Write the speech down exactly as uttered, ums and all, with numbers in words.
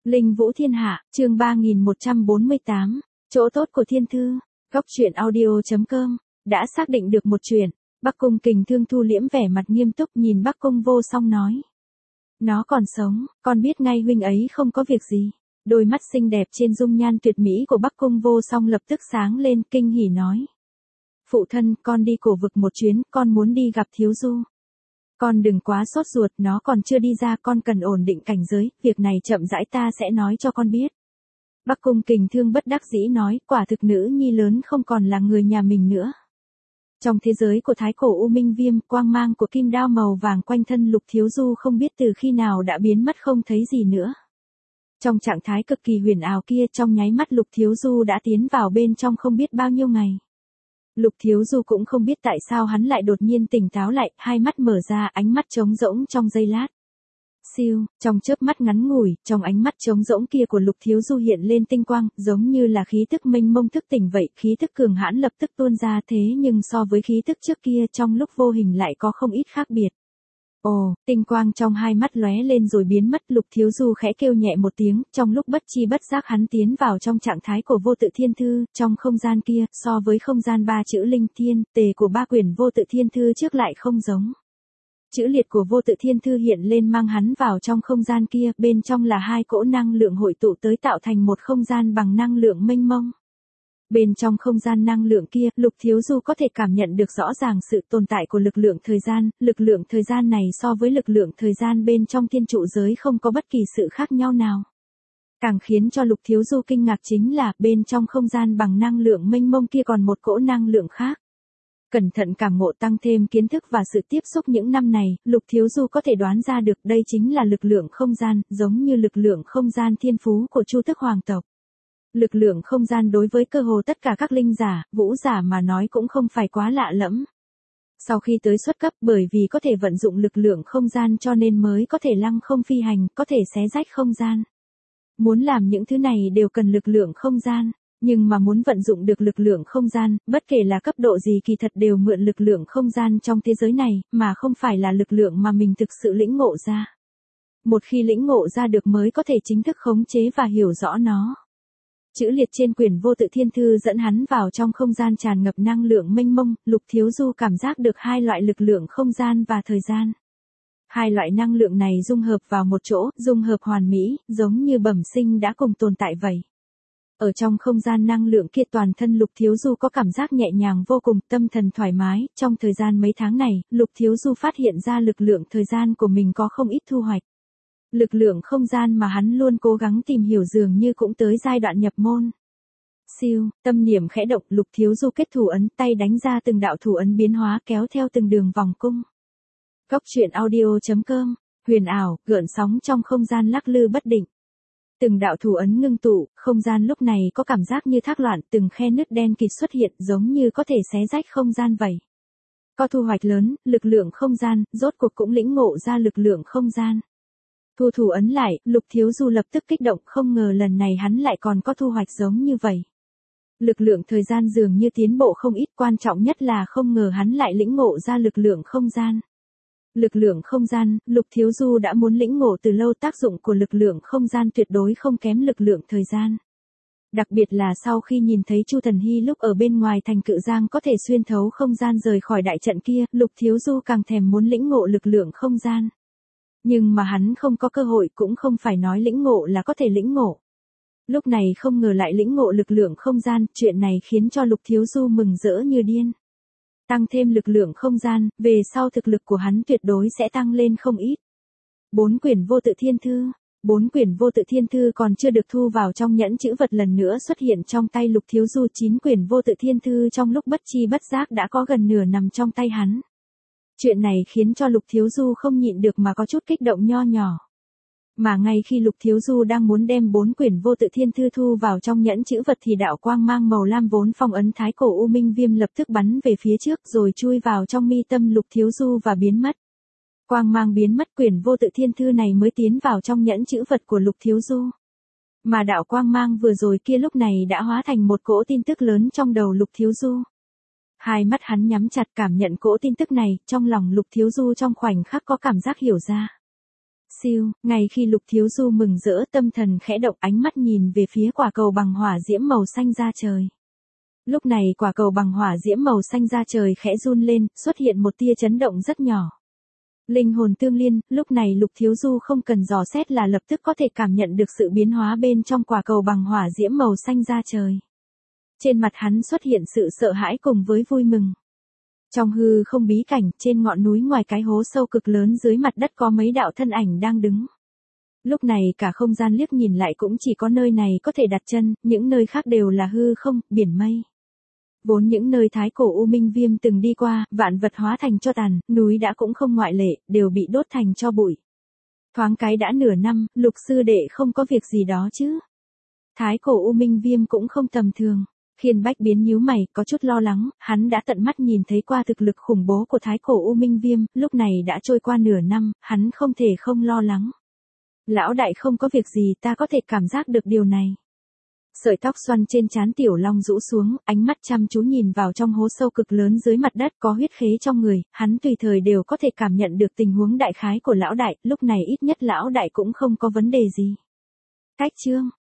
Linh Vũ Thiên Hạ, chương ba nghìn một trăm bốn mươi tám, chỗ tốt của thiên thư, góc truyện audio.com, đã xác định được một chuyện. Bắc Cung Kình Thương thu liễm vẻ mặt nghiêm túc nhìn Bắc Cung Vô Song nói. Nó còn sống, con biết ngay huynh ấy không có việc gì. Đôi mắt xinh đẹp trên dung nhan tuyệt mỹ của Bắc Cung Vô Song lập tức sáng lên, kinh hỉ nói. Phụ thân, con đi cổ vực một chuyến, con muốn đi gặp Thiếu Du. Con đừng quá sốt ruột, nó còn chưa đi ra, con cần ổn định cảnh giới, việc này chậm rãi ta sẽ nói cho con biết. Bắc Cung Kình Thương bất đắc dĩ nói, quả thực nữ nhi lớn không còn là người nhà mình nữa. Trong thế giới của thái cổ U Minh Viêm, quang mang của kim đao màu vàng quanh thân Lục Thiếu Du không biết từ khi nào đã biến mất không thấy gì nữa. Trong trạng thái cực kỳ huyền ảo kia, trong nháy mắt Lục Thiếu Du đã tiến vào bên trong không biết bao nhiêu ngày. Lục Thiếu Du cũng không biết tại sao hắn lại đột nhiên tỉnh táo lại, hai mắt mở ra, ánh mắt trống rỗng trong giây lát. Siêu, trong chớp mắt ngắn ngủi, trong ánh mắt trống rỗng kia của Lục Thiếu Du hiện lên tinh quang, giống như là khí tức mênh mông thức tỉnh vậy, khí tức cường hãn lập tức tuôn ra, thế nhưng so với khí tức trước kia trong lúc vô hình lại có không ít khác biệt. Ồ, tinh quang trong hai mắt lóe lên rồi biến mất, Lục Thiếu Du khẽ kêu nhẹ một tiếng, trong lúc bất chi bất giác hắn tiến vào trong trạng thái của vô tự thiên thư, trong không gian kia, so với không gian ba chữ linh thiên, tề của ba quyển vô tự thiên thư trước lại không giống. Chữ liệt của vô tự thiên thư hiện lên mang hắn vào trong không gian kia, bên trong là hai cỗ năng lượng hội tụ tới tạo thành một không gian bằng năng lượng mênh mông. Bên trong không gian năng lượng kia, Lục Thiếu Du có thể cảm nhận được rõ ràng sự tồn tại của lực lượng thời gian, lực lượng thời gian này so với lực lượng thời gian bên trong thiên trụ giới không có bất kỳ sự khác nhau nào. Càng khiến cho Lục Thiếu Du kinh ngạc chính là, bên trong không gian bằng năng lượng mênh mông kia còn một cỗ năng lượng khác. Cẩn thận cảm ngộ tăng thêm kiến thức và sự tiếp xúc những năm này, Lục Thiếu Du có thể đoán ra được đây chính là lực lượng không gian, giống như lực lượng không gian thiên phú của Chu Tước Hoàng tộc. Lực lượng không gian đối với cơ hồ tất cả các linh giả, vũ giả mà nói cũng không phải quá lạ lẫm. Sau khi tới xuất cấp, bởi vì có thể vận dụng lực lượng không gian cho nên mới có thể lăng không phi hành, có thể xé rách không gian. Muốn làm những thứ này đều cần lực lượng không gian, nhưng mà muốn vận dụng được lực lượng không gian, bất kể là cấp độ gì kỳ thật đều mượn lực lượng không gian trong thế giới này, mà không phải là lực lượng mà mình thực sự lĩnh ngộ ra. Một khi lĩnh ngộ ra được mới có thể chính thức khống chế và hiểu rõ nó. Chữ liệt trên quyển vô tự thiên thư dẫn hắn vào trong không gian tràn ngập năng lượng mênh mông, Lục Thiếu Du cảm giác được hai loại lực lượng không gian và thời gian. Hai loại năng lượng này dung hợp vào một chỗ, dung hợp hoàn mỹ, giống như bẩm sinh đã cùng tồn tại vậy. Ở trong không gian năng lượng kia toàn thân Lục Thiếu Du có cảm giác nhẹ nhàng vô cùng, tâm thần thoải mái, trong thời gian mấy tháng này, Lục Thiếu Du phát hiện ra lực lượng thời gian của mình có không ít thu hoạch. Lực lượng không gian mà hắn luôn cố gắng tìm hiểu dường như cũng tới giai đoạn nhập môn. Siêu, tâm niệm khẽ động, Lục Thiếu Du kết thủ ấn, tay đánh ra từng đạo thủ ấn biến hóa kéo theo từng đường vòng cung. Góc truyện audio.com, huyền ảo, gợn sóng trong không gian lắc lư bất định. Từng đạo thủ ấn ngưng tụ, không gian lúc này có cảm giác như thác loạn, từng khe nứt đen kịt xuất hiện giống như có thể xé rách không gian vậy. Có thu hoạch lớn, lực lượng không gian, rốt cuộc cũng lĩnh ngộ ra lực lượng không gian. Thu thủ ấn lại, Lục Thiếu Du lập tức kích động, không ngờ lần này hắn lại còn có thu hoạch giống như vậy. Lực lượng thời gian dường như tiến bộ không ít, quan trọng nhất là không ngờ hắn lại lĩnh ngộ ra lực lượng không gian. Lực lượng không gian, Lục Thiếu Du đã muốn lĩnh ngộ từ lâu, tác dụng của lực lượng không gian tuyệt đối không kém lực lượng thời gian. Đặc biệt là sau khi nhìn thấy Chu Thần Hy lúc ở bên ngoài thành Cự Giang có thể xuyên thấu không gian rời khỏi đại trận kia, Lục Thiếu Du càng thèm muốn lĩnh ngộ lực lượng không gian. Nhưng mà hắn không có cơ hội, cũng không phải nói lĩnh ngộ là có thể lĩnh ngộ. Lúc này không ngờ lại lĩnh ngộ lực lượng không gian, chuyện này khiến cho Lục Thiếu Du mừng rỡ như điên. Tăng thêm lực lượng không gian, về sau thực lực của hắn tuyệt đối sẽ tăng lên không ít. Bốn quyển vô tự thiên thư. Bốn quyển vô tự thiên thư còn chưa được thu vào trong nhẫn chữ vật lần nữa xuất hiện trong tay Lục Thiếu Du. Chín quyển vô tự thiên thư trong lúc bất chi bất giác đã có gần nửa nằm trong tay hắn. Chuyện này khiến cho Lục Thiếu Du không nhịn được mà có chút kích động nho nhỏ. Mà ngay khi Lục Thiếu Du đang muốn đem bốn quyển vô tự thiên thư thu vào trong nhẫn chữ vật thì đạo quang mang màu lam vốn phong ấn thái cổ U Minh Viêm lập tức bắn về phía trước rồi chui vào trong mi tâm Lục Thiếu Du và biến mất. Quang mang biến mất, quyển vô tự thiên thư này mới tiến vào trong nhẫn chữ vật của Lục Thiếu Du. Mà đạo quang mang vừa rồi kia lúc này đã hóa thành một cỗ tin tức lớn trong đầu Lục Thiếu Du. Hai mắt hắn nhắm chặt cảm nhận cỗ tin tức này, trong lòng Lục Thiếu Du trong khoảnh khắc có cảm giác hiểu ra. Siêu, ngay khi Lục Thiếu Du mừng rỡ tâm thần khẽ động ánh mắt nhìn về phía quả cầu bằng hỏa diễm màu xanh ra trời. Lúc này quả cầu bằng hỏa diễm màu xanh ra trời khẽ run lên, xuất hiện một tia chấn động rất nhỏ. Linh hồn tương liên, lúc này Lục Thiếu Du không cần dò xét là lập tức có thể cảm nhận được sự biến hóa bên trong quả cầu bằng hỏa diễm màu xanh ra trời. Trên mặt hắn xuất hiện sự sợ hãi cùng với vui mừng. Trong hư không bí cảnh, trên ngọn núi ngoài cái hố sâu cực lớn dưới mặt đất có mấy đạo thân ảnh đang đứng. Lúc này cả không gian liếc nhìn lại cũng chỉ có nơi này có thể đặt chân, những nơi khác đều là hư không, biển mây. Vốn những nơi thái cổ U Minh Viêm từng đi qua, vạn vật hóa thành tro tàn, núi đã cũng không ngoại lệ, đều bị đốt thành tro bụi. Thoáng cái đã nửa năm, Lục sư đệ không có việc gì đó chứ? Thái cổ U Minh Viêm cũng không tầm thường. Khiên Bách Biến nhíu mày, có chút lo lắng, hắn đã tận mắt nhìn thấy qua thực lực khủng bố của thái cổ U Minh Viêm, lúc này đã trôi qua nửa năm, hắn không thể không lo lắng. Lão đại không có việc gì, ta có thể cảm giác được điều này. Sợi tóc xoăn trên trán Tiểu Long rũ xuống, ánh mắt chăm chú nhìn vào trong hố sâu cực lớn dưới mặt đất có huyết khế trong người, hắn tùy thời đều có thể cảm nhận được tình huống đại khái của lão đại, lúc này ít nhất lão đại cũng không có vấn đề gì. Cách chương